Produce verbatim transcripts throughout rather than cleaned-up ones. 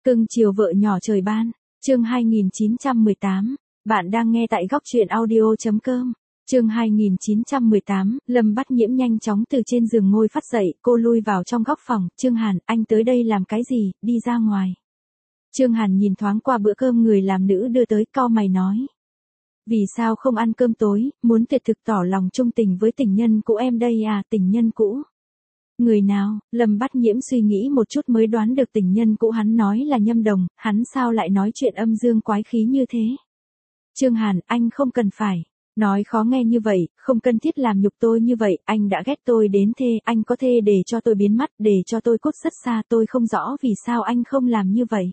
Cưng chiều vợ nhỏ trời ban, chương hai nghìn chín trăm mười tám, bạn đang nghe tại góc truyện audio chấm com. Chương hai nghìn chín trăm mười tám, Lâm Bát Nhiễm nhanh chóng từ trên giường ngồi phát dậy, cô lui vào trong góc phòng, Trương Hàn, anh tới đây làm cái gì, đi ra ngoài. Trương Hàn nhìn thoáng qua bữa cơm người làm nữ đưa tới, cau mày nói. Vì sao không ăn cơm tối, muốn tuyệt thực tỏ lòng trung tình với tình nhân cũ em đây à, tình nhân cũ. Người nào, Lâm Bát Nhiễm suy nghĩ một chút mới đoán được tình nhân cũ hắn nói là Nhâm Đồng, hắn sao lại nói chuyện âm dương quái khí như thế. Trương Hàn, anh không cần phải. Nói khó nghe như vậy, không cần thiết làm nhục tôi như vậy, anh đã ghét tôi đến thế, anh có thể để cho tôi biến mất, để cho tôi cút rất xa, tôi không rõ vì sao anh không làm như vậy.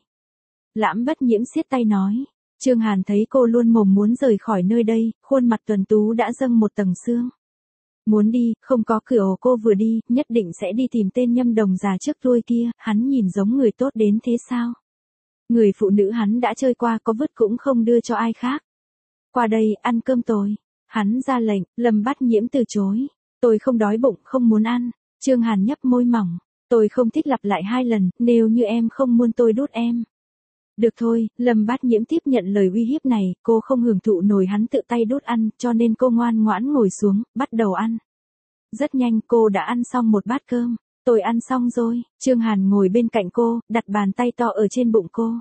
Lãm Bát Nhiễm siết tay nói. Trương Hàn thấy cô luôn mồm muốn rời khỏi nơi đây, khuôn mặt tuần tú đã dâng một tầng sương. Muốn đi, không có cửa, cô vừa đi, nhất định sẽ đi tìm tên Nhâm Đồng già trước đuôi kia, hắn nhìn giống người tốt đến thế sao? Người phụ nữ hắn đã chơi qua có vứt cũng không đưa cho ai khác. Qua đây, ăn cơm tối. Hắn ra lệnh, Lâm Bát Nhiễm từ chối. Tôi không đói bụng, không muốn ăn. Trương Hàn nhấp môi mỏng. Tôi không thích lặp lại hai lần, nếu như em không muốn tôi đút em. Được thôi, Lâm Bát Nhiễm tiếp nhận lời uy hiếp này, cô không hưởng thụ nổi hắn tự tay đút ăn, cho nên cô ngoan ngoãn ngồi xuống, bắt đầu ăn. Rất nhanh cô đã ăn xong một bát cơm. Tôi ăn xong rồi, Trương Hàn ngồi bên cạnh cô, đặt bàn tay to ở trên bụng cô.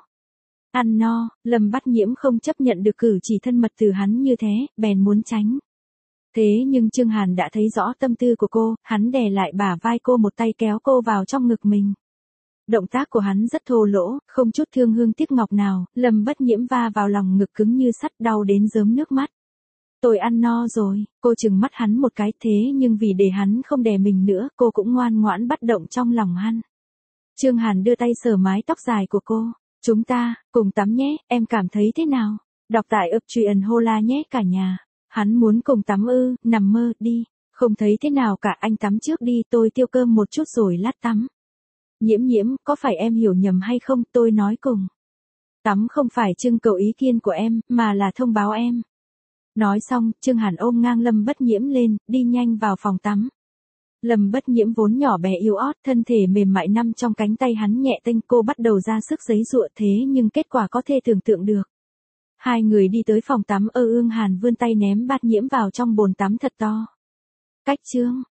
Ăn no, Lâm Bát Nhiễm không chấp nhận được cử chỉ thân mật từ hắn như thế, bèn muốn tránh. Thế nhưng Trương Hàn đã thấy rõ tâm tư của cô, hắn đè lại bả vai cô một tay kéo cô vào trong ngực mình. Động tác của hắn rất thô lỗ, không chút thương hương tiếc ngọc nào, Lâm Bát Nhiễm va vào lòng ngực cứng như sắt đau đến rớm nước mắt. Tôi ăn no rồi, cô trừng mắt hắn một cái thế nhưng vì để hắn không đè mình nữa, cô cũng ngoan ngoãn bắt động trong lòng hắn. Trương Hàn đưa tay sờ mái tóc dài của cô. Chúng ta, cùng tắm nhé, em cảm thấy thế nào? Đọc tại ấp truyện Hola nhé cả nhà. Hắn muốn cùng tắm ư, nằm mơ, đi. Không thấy thế nào cả, anh tắm trước đi, tôi tiêu cơm một chút rồi lát tắm. Nhiễm nhiễm, có phải em hiểu nhầm hay không, tôi nói cùng. Tắm không phải trưng cầu ý kiến của em, mà là thông báo em. Nói xong, Trương Hàn ôm ngang Lâm Bát Nhiễm lên, đi nhanh vào phòng tắm. Lâm Bát Nhiễm vốn nhỏ bé yếu ớt, thân thể mềm mại nằm trong cánh tay hắn nhẹ tênh, cô bắt đầu ra sức giãy giụa thế nhưng kết quả có thể tưởng tượng được. Hai người đi tới phòng tắm, Ơ Ương Hàn vươn tay ném Bát Nhiễm vào trong bồn tắm thật to. Cách chương,